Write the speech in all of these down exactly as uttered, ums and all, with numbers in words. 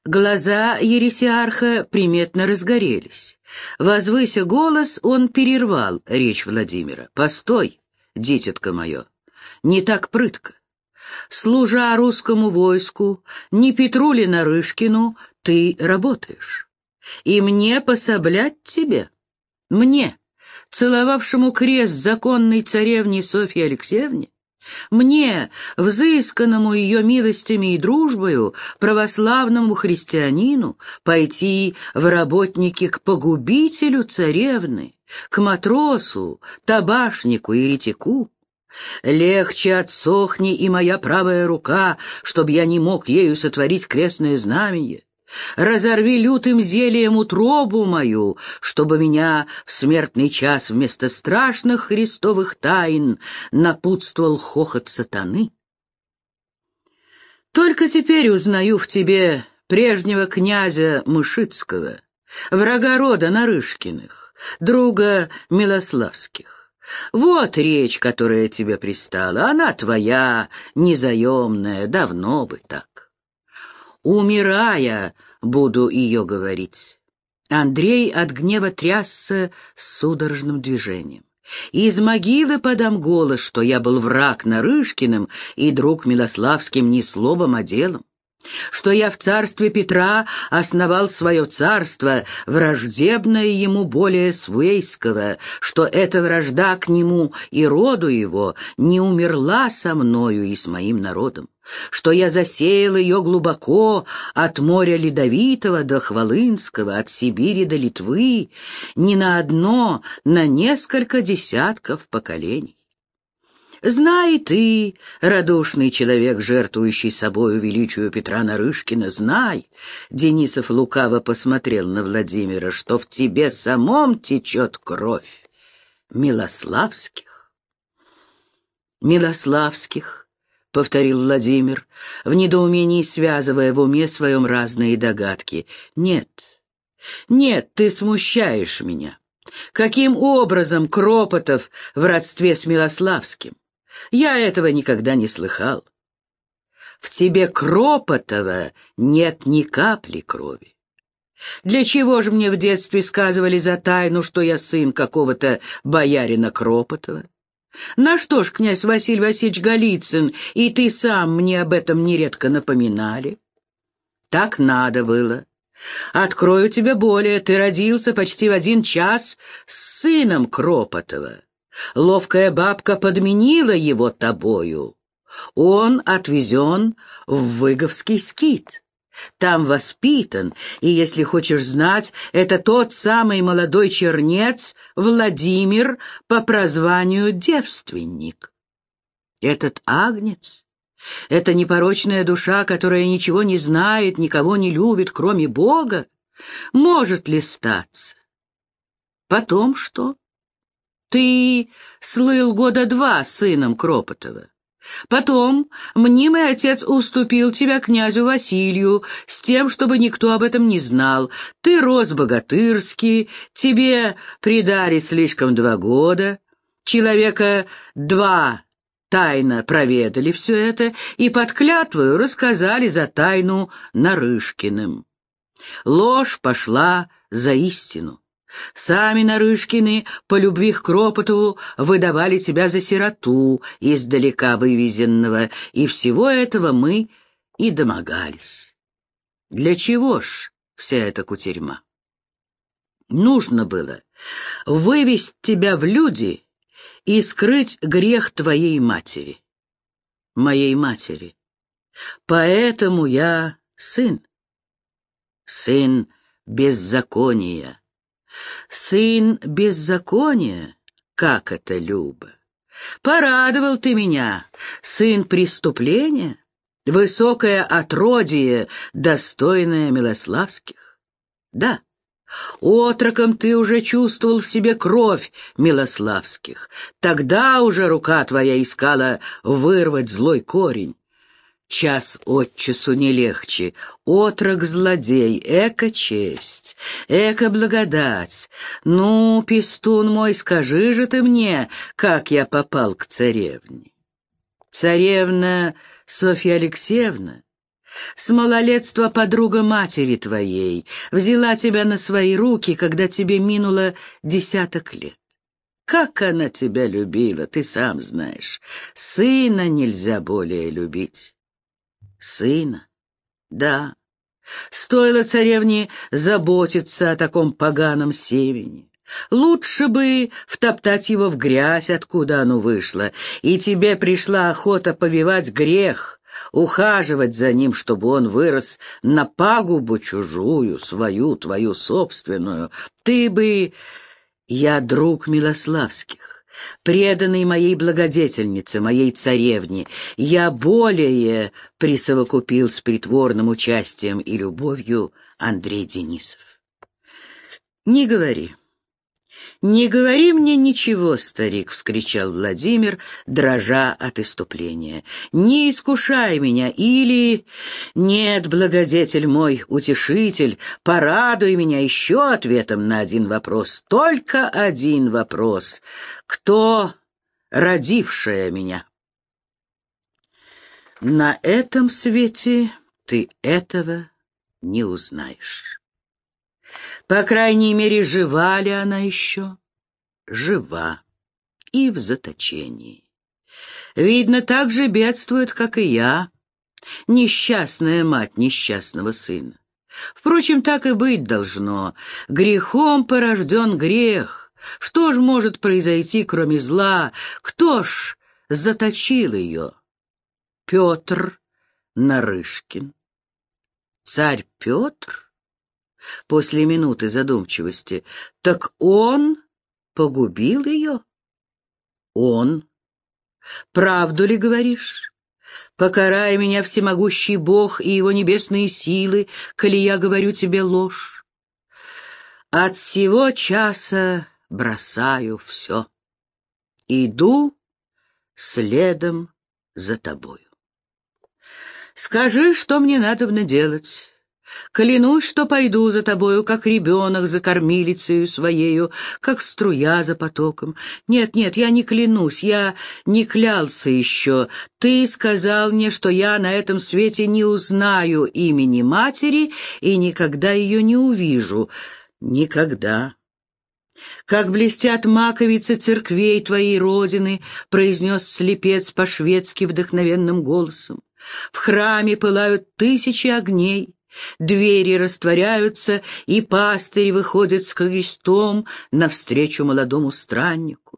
Глаза ересиарха приметно разгорелись. Возвыся голос, он перервал речь Владимира. «Постой, дитятко мое, не так прытко. Служа русскому войску, не Петру ли Нарышкину, ты работаешь. И мне пособлять тебе, мне, целовавшему крест законной царевне Софье Алексеевне, мне, взысканному ее милостями и дружбою, православному христианину, пойти в работники к погубителю царевны, к матросу, табашнику и еретику? Легче отсохни и моя правая рука, чтоб я не мог ею сотворить крестное знамение. Разорви лютым зельем утробу мою, чтобы меня в смертный час вместо страшных христовых тайн напутствовал хохот сатаны. Только теперь узнаю в тебе прежнего князя Мышицкого, врага рода Нарышкиных, друга Милославских. Вот речь, которая тебе пристала, она твоя, незаемная, давно бы так. Умирая, буду ее говорить. Андрей от гнева трясся с судорожным движением. Из могилы подам голос, что я был враг Нарышкиным и друг Милославским ни словом, а делом. Что я в царстве Петра основал свое царство, враждебное ему более свейского, что эта вражда к нему и роду его не умерла со мною и с моим народом, что я засеял ее глубоко от моря Ледовитого до Хвалынского, от Сибири до Литвы, не на одно, на несколько десятков поколений. Знай ты, радушный человек, жертвующий собою величию Петра Нарышкина, знай, Денисов лукаво посмотрел на Владимира, что в тебе самом течет кровь Милославских. Милославских, — повторил Владимир, в недоумении связывая в уме своем разные догадки. Нет, нет, ты смущаешь меня. Каким образом Кропотов в родстве с Милославским? Я этого никогда не слыхал. В тебе Кропотова нет ни капли крови. Для чего же мне в детстве сказывали за тайну, что я сын какого-то боярина Кропотова? На что ж князь Василий Васильевич Голицын и ты сам мне об этом нередко напоминали? Так надо было. Открою тебе более, ты родился почти в один час с сыном Кропотова. Ловкая бабка подменила его тобою. Он отвезен в Выговский скит. Там воспитан, и, если хочешь знать, это тот самый молодой чернец Владимир по прозванию девственник. Этот агнец, эта непорочная душа, которая ничего не знает, никого не любит, кроме Бога, может ли статься? Потом что? Ты слыл года два сыном Кропотова. Потом мнимый отец уступил тебя князю Василию с тем, чтобы никто об этом не знал. Ты рос богатырски, тебе придали слишком два года. Человека два тайно проведали все это и под клятвою рассказали за тайну Нарышкиным. Ложь пошла за истину. Сами Нарышкины по любви к Кропотову выдавали тебя за сироту, издалека вывезенного, и всего этого мы и домогались. Для чего ж вся эта кутерьма? Нужно было вывести тебя в люди и скрыть грех твоей матери, моей матери. Поэтому я сын, сын беззакония. Сын беззакония, как это любо! Порадовал ты меня, сын преступления, высокое отродье, достойное Милославских. Да, отроком ты уже чувствовал в себе кровь Милославских, тогда уже рука твоя искала вырвать злой корень. Час от часу не легче. Отрок-злодей, эко-честь, эко-благодать. Ну, пестун мой, скажи же ты мне, как я попал к царевне. Царевна Софья Алексеевна С малолетства подруга матери твоей взяла тебя на свои руки, когда тебе минуло десяток лет. Как она тебя любила, ты сам знаешь. Сына нельзя более любить. Сына? Да. Стоило царевне заботиться о таком поганом семени. Лучше бы втоптать его в грязь, откуда оно вышло, и тебе пришла охота повивать грех, ухаживать за ним, чтобы он вырос на пагубу чужую, свою, твою собственную. Ты бы... Я друг Милославских, преданный моей благодетельнице, моей царевне. Я более присовокупил с притворным участием и любовью Андрей Денисов. Не говори. «Не говори мне ничего, старик!» — вскричал Владимир, дрожа от исступления. «Не искушай меня, или... Нет, благодетель мой, утешитель, порадуй меня еще ответом на один вопрос, только один вопрос. Кто родившая меня?» «На этом свете ты этого не узнаешь. По крайней мере, жива ли она еще? Жива и в заточении. Видно, так же бедствует, как и я, несчастная мать несчастного сына. Впрочем, так и быть должно. Грехом порожден грех. Что ж может произойти, кроме зла? Кто ж заточил ее? Петр Нарышкин. Царь Петр? После минуты задумчивости. Так он погубил ее? Он. Правду ли говоришь? Покарай меня, всемогущий Бог и его небесные силы, коли я говорю тебе ложь. От сего часа бросаю все. Иду следом за тобою. Скажи, что мне надобно делать. Клянусь, что пойду за тобою, как ребенок за кормилицею своею, как струя за потоком. Нет, нет, я не клянусь, я не клялся еще. Ты сказал мне, что я на этом свете не узнаю имени матери и никогда ее не увижу. Никогда. «Как блестят маковицы церквей твоей родины», — произнес слепец по-шведски вдохновенным голосом. «В храме пылают тысячи огней». Двери растворяются, и пастырь выходит с крестом навстречу молодому страннику.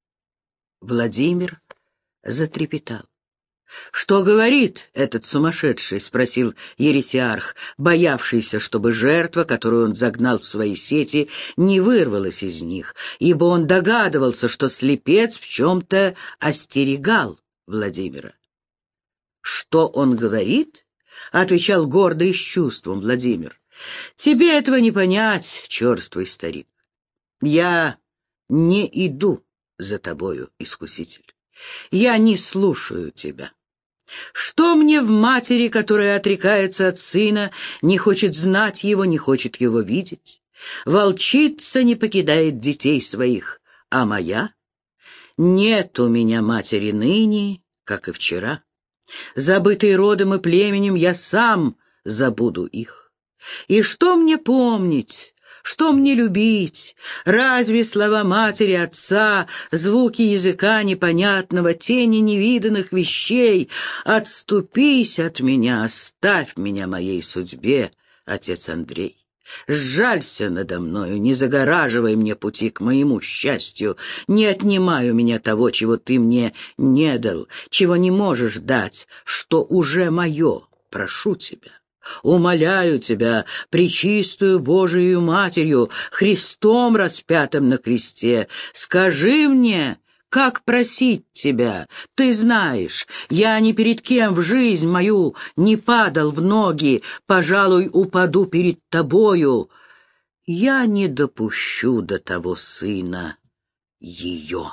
Владимир затрепетал. «Что говорит этот сумасшедший?» — спросил ересиарх, боявшийся, чтобы жертва, которую он загнал в свои сети, не вырвалась из них, ибо он догадывался, что слепец в чем-то остерегал Владимира. «Что он говорит?» — отвечал гордо и с чувством Владимир. «Тебе этого не понять, черствый старик. Я не иду за тобою, искуситель. Я не слушаю тебя. Что мне в матери, которая отрекается от сына, не хочет знать его, не хочет его видеть? Волчица не покидает детей своих, а моя? Нет у меня матери ныне, как и вчера. Забытый родом и племенем, я сам забуду их. И что мне помнить, что мне любить? Разве слова матери, отца, звуки языка непонятного, тени невиданных вещей? Отступись от меня, оставь меня моей судьбе, отец Андрей. Сжалься надо мною, не загораживай мне пути к моему счастью, не отнимай у меня того, чего ты мне не дал, чего не можешь дать, что уже мое, прошу тебя. Умоляю тебя, пречистую Божию Матерью, Христом распятым на кресте, скажи мне, как просить тебя? Ты знаешь, я ни перед кем в жизнь мою не падал в ноги, пожалуй, упаду перед тобою. Я не допущу до того сына ее.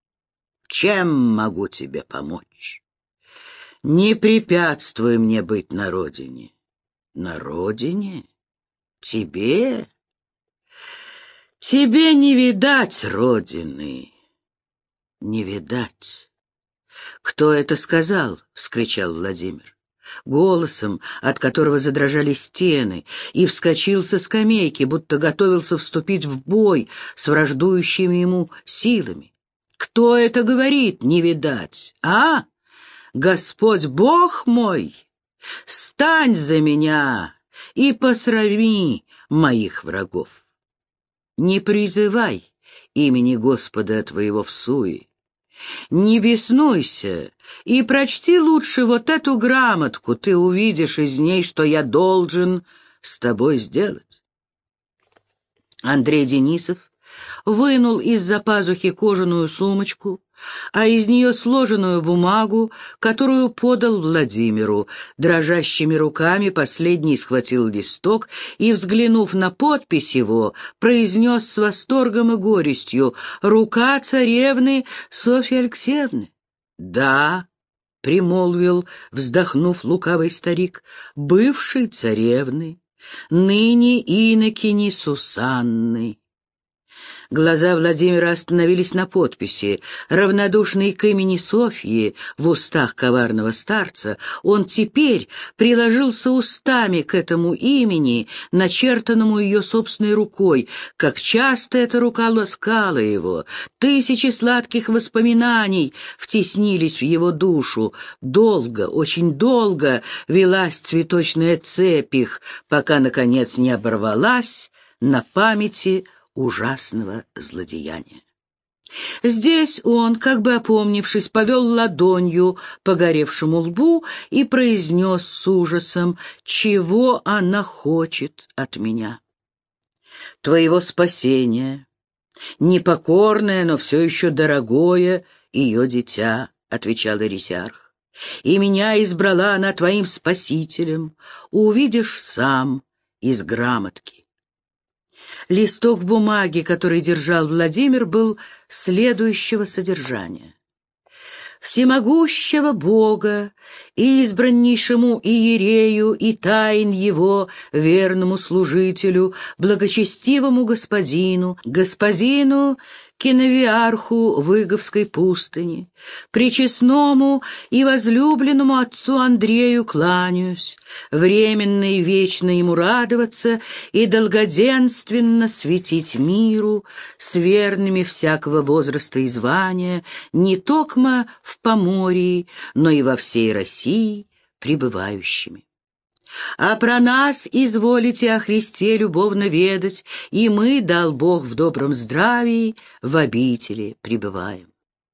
Чем могу тебе помочь? Не препятствуй мне быть на родине. На родине? Тебе? Тебе не видать родины. «Не видать». «Кто это сказал?» — вскричал Владимир. голосом, от которого задрожали стены, и вскочил со скамейки, будто готовился вступить в бой с враждующими ему силами. «Кто это говорит, не видать, а? Господь Бог мой! Стань за меня и посрами моих врагов! Не призывай имени Господа твоего в суе, не беснуйся и прочти лучше вот эту грамотку, ты увидишь из ней, что я должен с тобой сделать». Андрей Денисов вынул из-за пазухи кожаную сумочку, а из нее сложенную бумагу, которую подал Владимиру. Дрожащими руками последний схватил листок и, взглянув на подпись его, произнес с восторгом и горестью: «Рука царевны Софьи Алексеевны». «Да», — примолвил, вздохнув лукавый старик, — «бывшей царевны, ныне инокини Сусанны». Глаза Владимира остановились на подписи. Равнодушный к имени Софьи в устах коварного старца, он теперь приложился устами к этому имени, начертанному ее собственной рукой. Как часто эта рука ласкала его! Тысячи сладких воспоминаний втеснились в его душу. Долго, очень долго велась цветочная цепь их, пока, наконец, не оборвалась на памяти ужасного злодеяния. Здесь он, как бы опомнившись, повел ладонью по горевшему лбу и произнес с ужасом: «Чего она хочет от меня?» «Твоего спасения, непокорное, но все еще дорогое ее дитя», — отвечал Ирисярх. «И меня избрала она твоим спасителем, увидишь сам из грамотки». Листок бумаги, который держал Владимир, был следующего содержания: «Всемогущего Бога, избраннейшему иерею и тайн его, верному служителю, благочестивому господину, господину киновиарху Выговской пустыни, пречестному и возлюбленному отцу Андрею кланяюсь, временно и вечно ему радоваться и долгоденственно светить миру с верными всякого возраста и звания, не токмо в Поморье, но и во всей России пребывающими. А про нас изволите о Христе любовно ведать, и мы, дал Бог в добром здравии, в обители пребываем.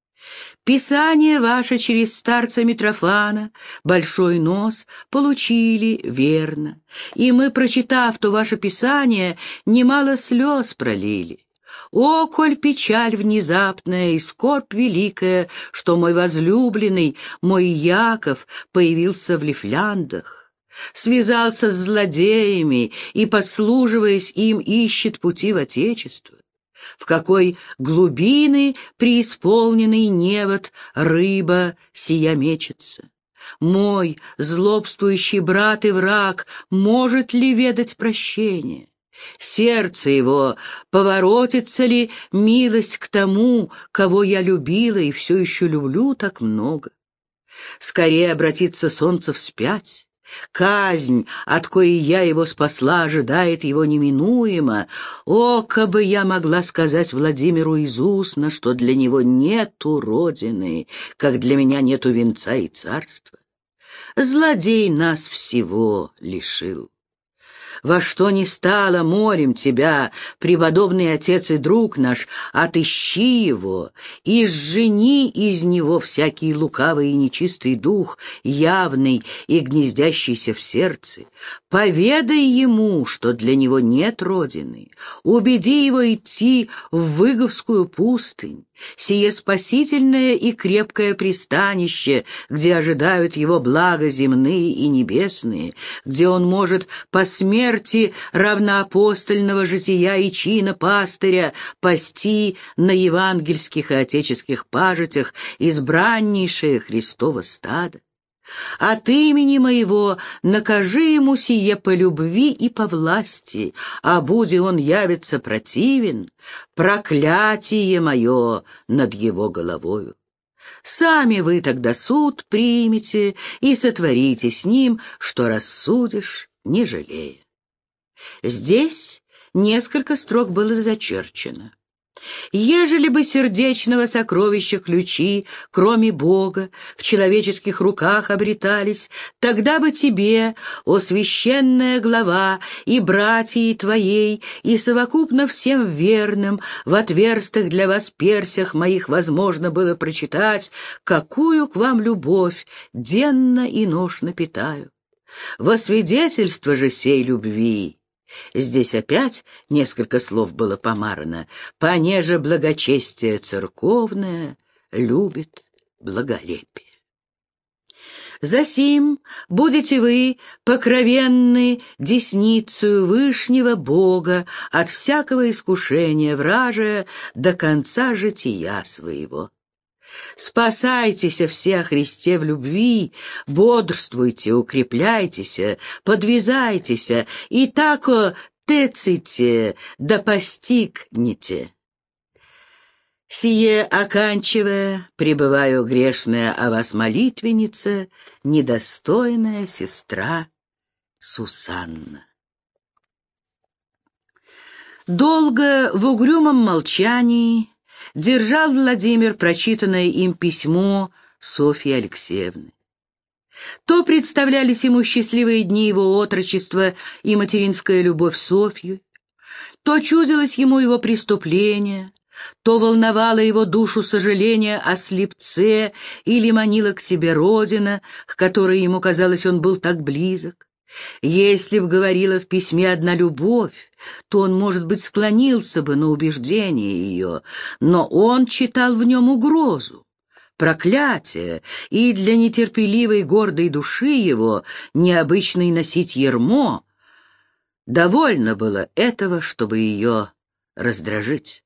Писание ваше через старца Митрофана, большой нос, получили верно, и мы, прочитав то ваше писание, немало слез пролили. О, коль печаль внезапная и скорбь великая, что мой возлюбленный, мой Яков, появился в Лифляндах, связался с злодеями и, подслуживаясь им, ищет пути в Отечество. В какой глубины преисполненный невод рыба сия мечется. Мой злобствующий брат и враг может ли ведать прощение? Сердце его поворотится ли милость к тому, кого я любила и все еще люблю так много? Скорее обратится солнце вспять. Казнь, от коей я его спасла, ожидает его неминуемо. О, кабы я могла сказать Владимиру из устно, что для него нету родины, как для меня нету венца и царства. Злодей нас всего лишил. Во что ни стало, молим тебя, преподобный отец и друг наш, отыщи его и сжени из него всякий лукавый и нечистый дух, явный и гнездящийся в сердце. Поведай ему, что для него нет родины, убеди его идти в Выговскую пустынь, сие спасительное и крепкое пристанище, где ожидают его блага земные и небесные, где он может по смерти равноапостольного жития и чина пастыря пасти на евангельских и отеческих пажитях избраннейшее Христово стадо. От имени моего накажи ему сие по любви и по власти, а буди он явится противен, проклятие мое над его головою. Сами вы тогда суд примете и сотворите с ним, что рассудишь, не жалея. Здесь несколько строк было зачерчено. Ежели бы сердечного сокровища ключи, кроме Бога, в человеческих руках обретались, тогда бы тебе, о священная глава, и братьей твоей, и совокупно всем верным, в отверстых для вас персях моих возможно было прочитать, какую к вам любовь денно и ношно питаю. Во свидетельство же сей любви, здесь опять несколько слов было помарано, понеже благочестие церковное любит благолепие. Засим будете вы покровенны десницею Вышнего Бога от всякого искушения вражия до конца жития своего. Спасайтесь все о Христе в любви, бодрствуйте, укрепляйтесь, подвязайтесь, и тако теците, да постигнете. Сие оканчивая, пребываю грешная о вас молитвенница, недостойная сестра Сусанна. Долго в угрюмом молчании держал Владимир прочитанное им письмо Софьи Алексеевны. То представлялись ему счастливые дни его отрочества и материнская любовь Софьи, то чудилось ему его преступление, то волновало его душу сожаление о слепце или манила к себе родина, к которой ему казалось он был так близок. Если б говорила в письме одна любовь, то он, может быть, склонился бы на убеждение ее, но он читал в нем угрозу, проклятие, и для нетерпеливой гордой души его, необычной носить ярмо, довольно было этого, чтобы ее раздражить.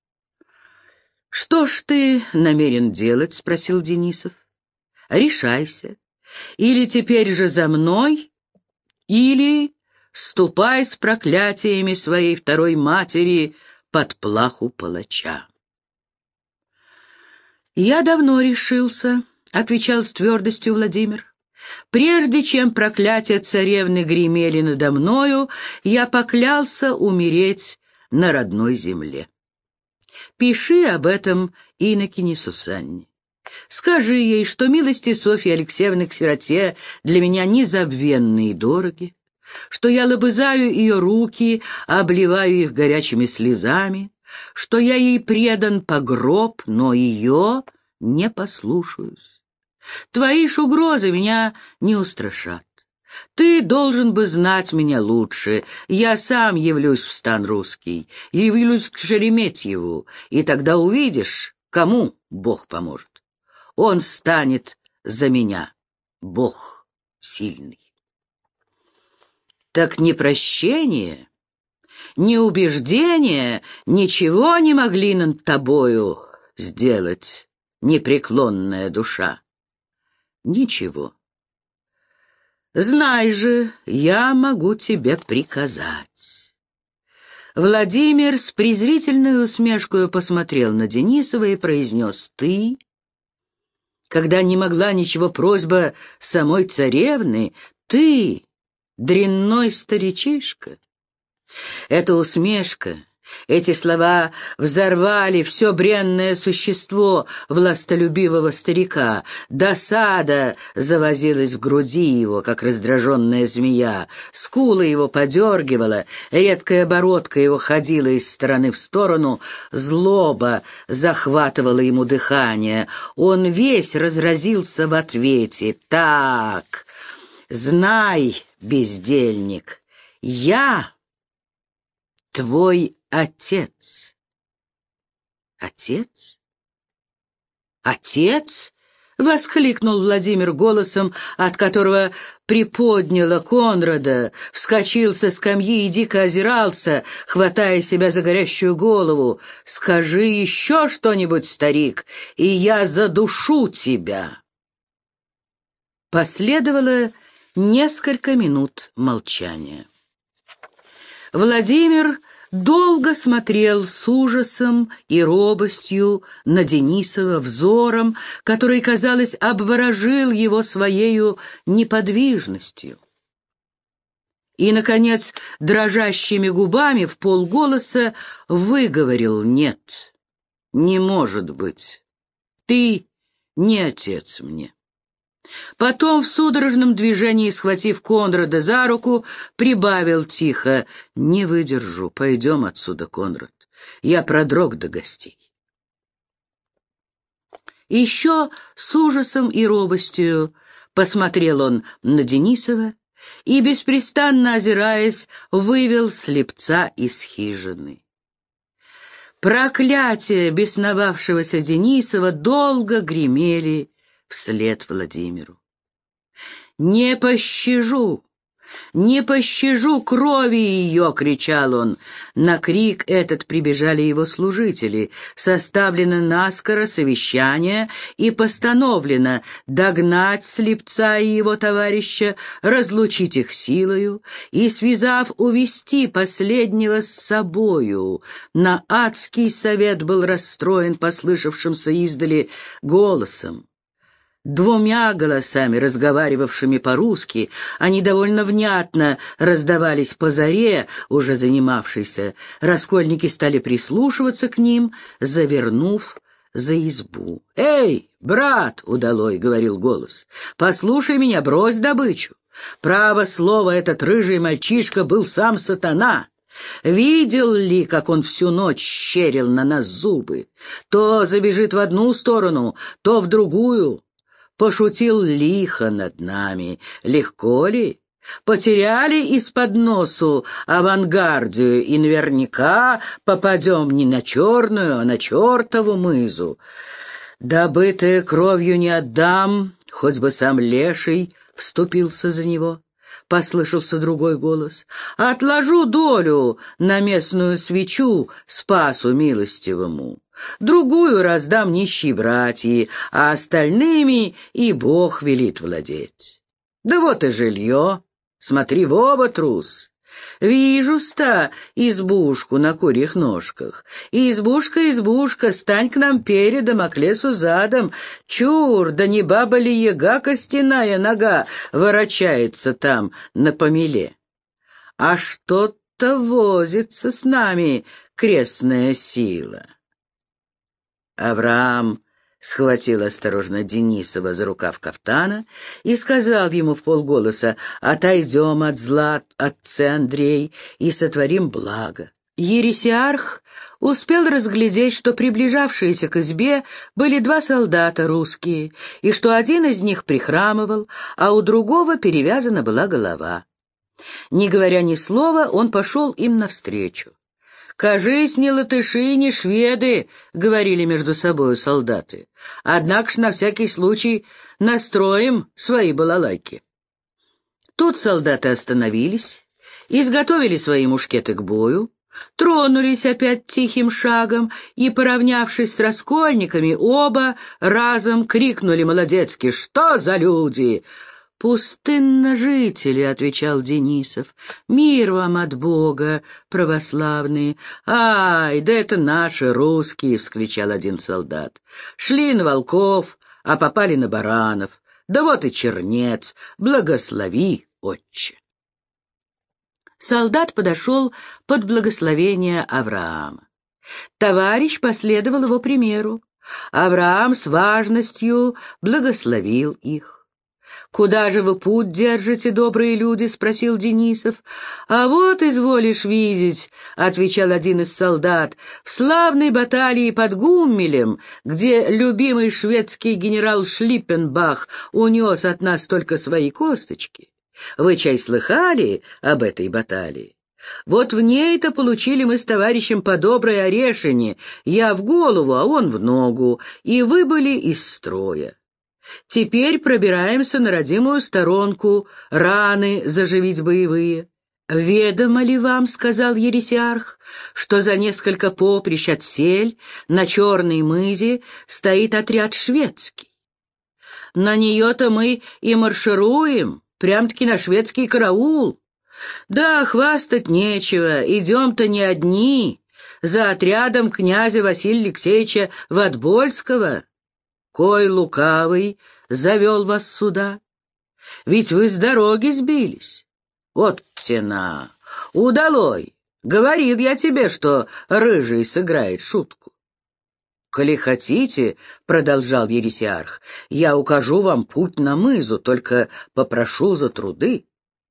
«Что ж ты намерен делать?» — спросил Денисов. «Решайся. Или теперь же за мной, или ступай с проклятиями своей второй матери под плаху палача». «Я давно решился», — отвечал с твердостью Владимир. «Прежде чем проклятия царевны гремели надо мною, я поклялся умереть на родной земле. Пиши об этом инокине Сусанне. Скажи ей, что милости Софьи Алексеевны к сироте для меня незабвенны и дороги, что я лобызаю ее руки, обливаю их горячими слезами, что я ей предан по гроб, но ее не послушаюсь. Твои ж угрозы меня не устрашат. Ты должен бы знать меня лучше. Я сам явлюсь в стан русский, явлюсь к Шереметьеву, и тогда увидишь, кому Бог поможет. Он станет за меня, Бог сильный». Так ни прощение, ни убеждение ничего не могли над тобою сделать, непреклонная душа. Ничего. Знай же, я могу тебе приказать. Владимир с презрительной усмешкой посмотрел на Денисова и произнес: «Ты, когда не могла ничего просьба самой царевны, ты, дрянной старичишка». Эта усмешка, эти слова взорвали все бренное существо властолюбивого старика. Досада завозилась в груди его, как раздраженная змея. Скула его подергивала, редкая бородка его ходила из стороны в сторону, злоба захватывала ему дыхание. Он весь разразился в ответе: «Так, знай, бездельник, я твой отец». «Отец? Отец?» — воскликнул Владимир голосом, от которого приподняло Конрада, вскочил со скамьи и дико озирался, хватая себя за горящую голову. «Скажи еще что-нибудь, старик, и я задушу тебя». Последовало несколько минут молчания. Владимир долго смотрел с ужасом и робостью на Денисова взором, который, казалось, обворожил его своею неподвижностью. И, наконец, дрожащими губами в полголоса выговорил: «Нет, не может быть, ты не отец мне». Потом, в судорожном движении, схватив Конрада за руку, прибавил тихо: «Не выдержу, пойдем отсюда, Конрад, я продрог до гостей». Еще с ужасом и робостью посмотрел он на Денисова и, беспрестанно озираясь, вывел слепца из хижины. Проклятия бесновавшегося Денисова долго гремели вслед Владимиру. «Не пощажу! Не пощажу крови ее!» — кричал он. На крик этот прибежали его служители. Составлено наскоро совещание и постановлено догнать слепца и его товарища, разлучить их силою и, связав, увести последнего с собою. На адский совет был расстроен послышавшимся издали голосом. Двумя голосами, разговаривавшими по-русски, они довольно внятно раздавались по заре, уже занимавшейся. Раскольники стали прислушиваться к ним, завернув за избу. «Эй, брат, удалой!» — говорил голос. «Послушай меня, брось добычу. Право слово, этот рыжий мальчишка был сам сатана. Видел ли, как он всю ночь щерил на нас зубы? То забежит в одну сторону, то в другую». Пошутил лихо над нами. Легко ли? Потеряли из-под носу авангардию, и наверняка попадем не на черную, а на чертову мызу. Добытое кровью не отдам, хоть бы сам леший вступился за него. Послышался другой голос. Отложу долю на местную свечу Спасу милостивому. Другую раздам нищие братья, а остальными и Бог велит владеть. Да вот и жилье. Смотри в оба, трус. Вижу-ста избушку на курьих ножках. Избушка, избушка, стань к нам передом, а к лесу задом. Чур, да не баба ли яга костяная нога ворочается там на помеле? А что-то возится с нами крестная сила». Авраам схватил осторожно Денисова за рукав кафтана и сказал ему вполголоса: «Отойдем от зла, отце Андрей, и сотворим благо». Ересиарх успел разглядеть, что приближавшиеся к избе были два солдата русские, и что один из них прихрамывал, а у другого перевязана была голова. Не говоря ни слова, он пошел им навстречу. «Кажись, не латыши, не шведы», — говорили между собою солдаты. «Однако ж на всякий случай настроим свои балалайки». Тут солдаты остановились, изготовили свои мушкеты к бою, тронулись опять тихим шагом и, поравнявшись с раскольниками, оба разом крикнули молодецки: «Что за люди?» «Пустынножители», — отвечал Денисов. «Мир вам от Бога, православные». «Ай, да это наши русские», — вскричал один солдат. «Шли на волков, а попали на баранов. Да вот и чернец, благослови, отче». Солдат подошел под благословение Авраама. Товарищ последовал его примеру. Авраам с важностью благословил их. «Куда же вы путь держите, добрые люди?» — спросил Денисов. «А вот изволишь видеть», — отвечал один из солдат, «в славной баталии под Гуммелем, где любимый шведский генерал Шлиппенбах унес от нас только свои косточки. Вы, чай, слыхали об этой баталии? Вот в ней-то получили мы с товарищем по доброй орешине, я в голову, а он в ногу, и выбыли из строя. Теперь пробираемся на родимую сторонку, раны заживить боевые. «Ведомо ли вам, — сказал ересиарх, — что за несколько поприщ от сель на Черной мызе стоит отряд шведский? На нее-то мы и маршируем, прям-таки на шведский караул. Да, хвастать нечего, идем-то не одни, за отрядом князя Василия Алексеевича Ватбольского. Кой лукавый завел вас сюда? Ведь вы с дороги сбились. Вот птена, удалой, говорил я тебе, что рыжий сыграет шутку. «Коли хотите, — продолжал ересиарх, — я укажу вам путь на мызу, только попрошу за труды.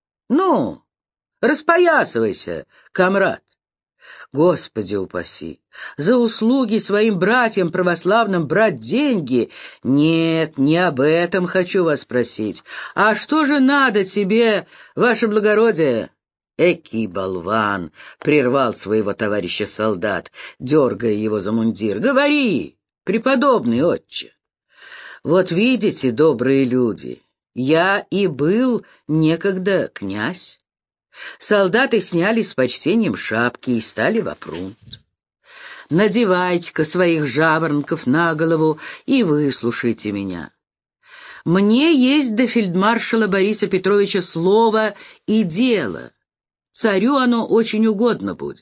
Ну, распоясывайся, камрад. Господи упаси, за услуги своим братьям православным брать деньги? Нет, не об этом хочу вас спросить. А что же надо тебе, ваше благородие?» «Экий болван!» — прервал своего товарища солдат, дергая его за мундир. «Говори, преподобный отче!» «Вот видите, добрые люди, я и был некогда князь». Солдаты сняли с почтением шапки и стали в фрунт. «Надевайте-ка своих жаворонков на голову и выслушайте меня. Мне есть до фельдмаршала Бориса Петровича слово и дело. Царю оно очень угодно будет.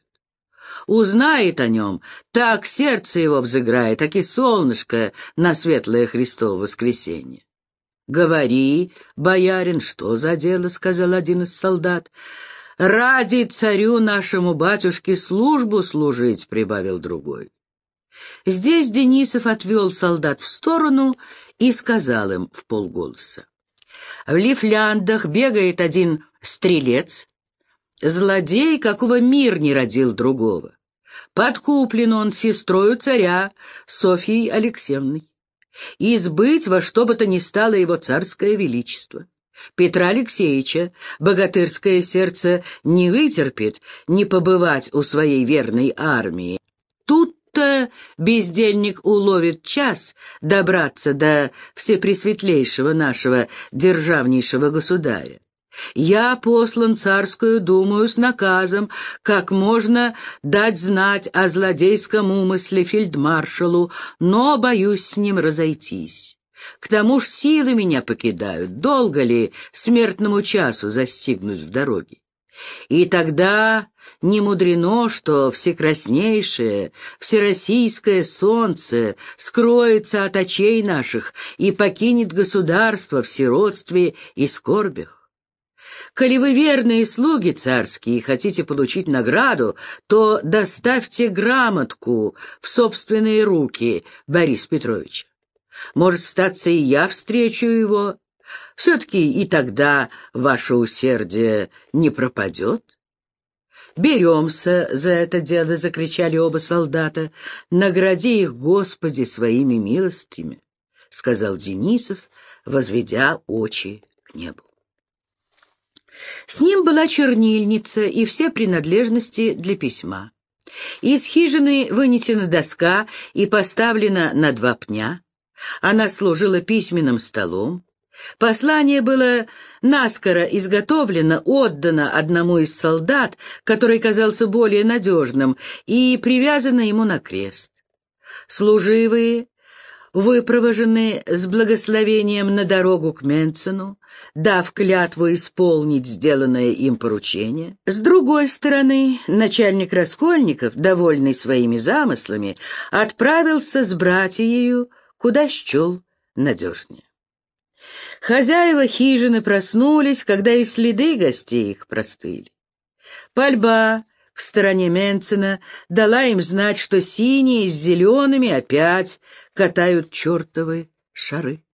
Узнает о нем, так сердце его взыграет, так и солнышко на светлое Христово воскресенье». «Говори, боярин, что за дело?» — сказал один из солдат. «Ради царю нашему батюшке службу служить», — прибавил другой. Здесь Денисов отвел солдат в сторону и сказал им вполголоса: «В Лифляндах бегает один стрелец, злодей, какого мир не родил другого. Подкуплен он сестрою царя Софьей Алексеевной. Избыть во что бы то ни стало его царское величество. Петра Алексеевича богатырское сердце не вытерпит не побывать у своей верной армии. Тут-то бездельник уловит час добраться до всепресветлейшего нашего державнейшего государя. Я послан царскую думаю с наказом, как можно дать знать о злодейском умысле фельдмаршалу, но боюсь с ним разойтись. К тому ж силы меня покидают, долго ли смертному часу застигнуть в дороге? И тогда не мудрено, что всекраснейшее, всероссийское солнце скроется от очей наших и покинет государство в сиротстве и скорбях. Коли вы верные слуги царские и хотите получить награду, то доставьте грамотку в собственные руки Бориса Петровича. Может, статься, и я встречу его. Все-таки и тогда ваше усердие не пропадет». «Беремся за это дело», — закричали оба солдата. «Награди их, Господи, своими милостями», — сказал Денисов, возведя очи к небу. С ним была чернильница и все принадлежности для письма. Из хижины вынесена доска и поставлена на два пня. Она служила письменным столом. Послание было наскоро изготовлено, отдано одному из солдат, который казался более надежным, и привязано ему на крест. Служивые, выпровоженные с благословением на дорогу к Менцену, дав клятву исполнить сделанное им поручение. С другой стороны, начальник Раскольников, довольный своими замыслами, отправился с братьею, куда счел надежнее. Хозяева хижины проснулись, когда и следы гостей их простыли. Пальба к стороне Менцена дала им знать, что синие с зелеными опять катают чертовы шары.